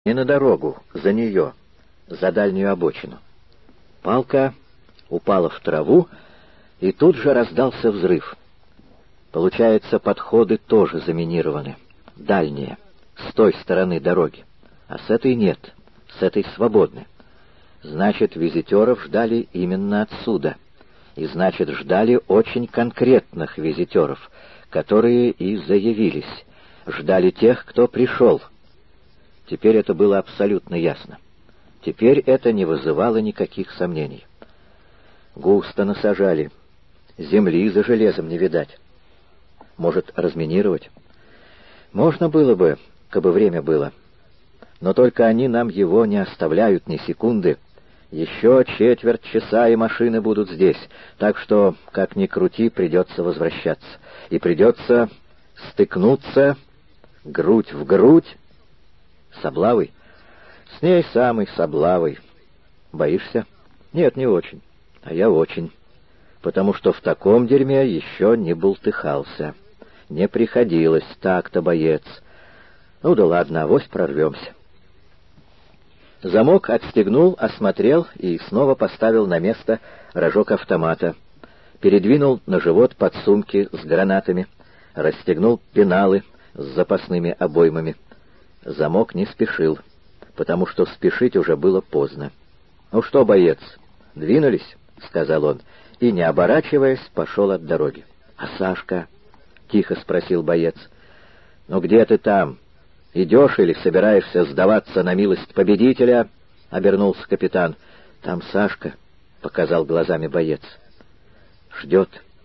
не на дорогу, за нее, за дальнюю обочину. Палка упала в траву, и тут же раздался взрыв. Получается, подходы тоже заминированы, дальние, с той стороны дороги, а с этой нет, с этой свободны. Значит, визитеров ждали именно отсюда, и значит, ждали очень конкретных визитеров, которые и заявились, ждали тех, кто пришел. Теперь это было абсолютно ясно. Теперь это не вызывало никаких сомнений. Густо насажали. Земли за железом не видать. Может, разминировать? Можно было бы, кабы время было. Но только они нам его не оставляют ни секунды. Еще четверть часа, и машины будут здесь. Так что, как ни крути, придется возвращаться. И придется стыкнуться грудь в грудь с Облавой. С ней самой, с Облавой. Боишься? Нет, не очень. А я очень. Потому что в таком дерьме еще не бултыхался. Не приходилось так-то, боец. Ну да ладно, авось прорвемся. Замок отстегнул, осмотрел и снова поставил на место рожок автомата. Передвинул на живот подсумки с гранатами. Расстегнул пеналы с запасными обоймами. Замок не спешил, потому что спешить уже было поздно. «Ну что, боец, двинулись?» — сказал он, и, не оборачиваясь, пошел от дороги. «А Сашка?» — тихо спросил боец. «Ну где ты там? Идешь или собираешься сдаваться на милость победителя?» — обернулся капитан. «Там Сашка», — показал глазами боец. «Ждет».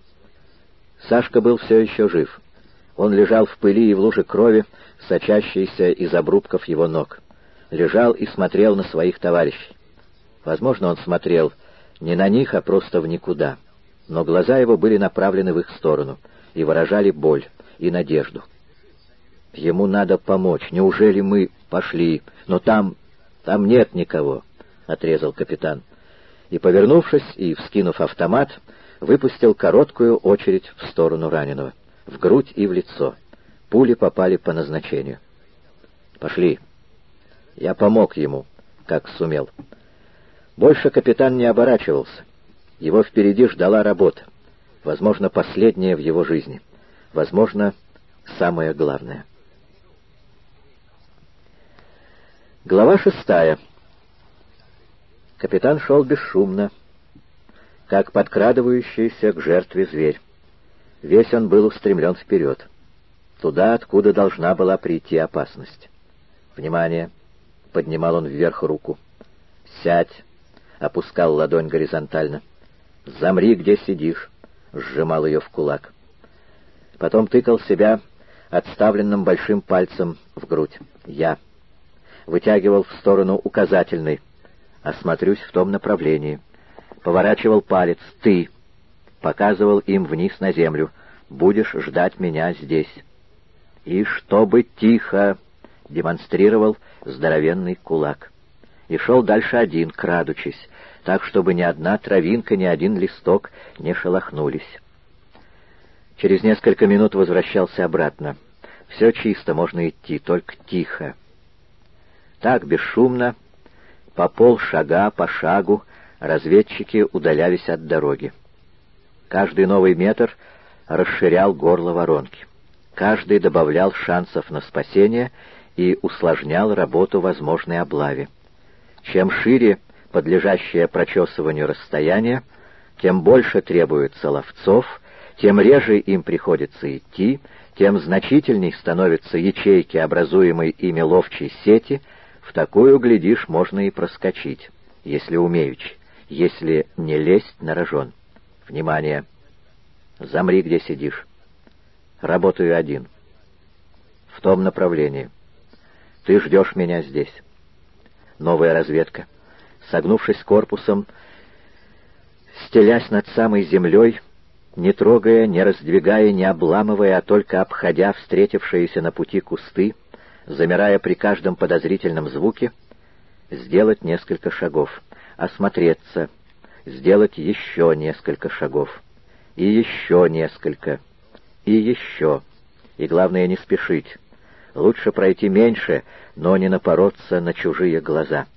Сашка был все еще жив. Он лежал в пыли и в луже крови, сочащейся из обрубков его ног. Лежал и смотрел на своих товарищей. Возможно, он смотрел не на них, а просто в никуда. Но глаза его были направлены в их сторону и выражали боль и надежду. «Ему надо помочь. Неужели мы пошли? Но там нет никого», — отрезал капитан. И, повернувшись и вскинув автомат, выпустил короткую очередь в сторону раненого, в грудь и в лицо. Пули попали по назначению. «Пошли». Я помог ему, как сумел. Больше капитан не оборачивался. Его впереди ждала работа. Возможно, последняя в его жизни. Возможно, самое главное. Глава 6. Капитан шел бесшумно, как подкрадывающийся к жертве зверь. Весь он был устремлен вперед, туда, откуда должна была прийти опасность. «Внимание!» — поднимал он вверх руку. «Сядь!» — опускал ладонь горизонтально. «Замри, где сидишь!» — сжимал ее в кулак. Потом тыкал себя отставленным большим пальцем в грудь. «Я!» Вытягивал в сторону указательный. «Осмотрюсь в том направлении». Поворачивал палец. «Ты!» Показывал им вниз на землю. «Будешь ждать меня здесь». «И чтобы тихо!» — демонстрировал здоровенный кулак. И шел дальше один, крадучись, так, чтобы ни одна травинка, ни один листок не шелохнулись. Через несколько минут возвращался обратно. Все чисто, можно идти, только тихо. Так, бесшумно, по полшага, по шагу, разведчики удалялись от дороги. Каждый новый метр расширял горло воронки. Каждый добавлял шансов на спасение и усложнял работу возможной облаве. Чем шире подлежащее прочесыванию расстояние, тем больше требуется ловцов, тем реже им приходится идти, тем значительней становятся ячейки, образуемой ими ловчей сети. В такую, глядишь, можно и проскочить, если умеючи, если не лезть на рожон. Внимание! Замри, где сидишь. Работаю один. В том направлении. Ты ждешь меня здесь. Новая разведка. Согнувшись корпусом, стелясь над самой землей, не трогая, не раздвигая, не обламывая, а только обходя встретившиеся на пути кусты, замирая при каждом подозрительном звуке, сделать несколько шагов, осмотреться, сделать еще несколько шагов, и еще несколько, и еще, и главное не спешить, Лучше пройти меньше, но не напороться на чужие глаза.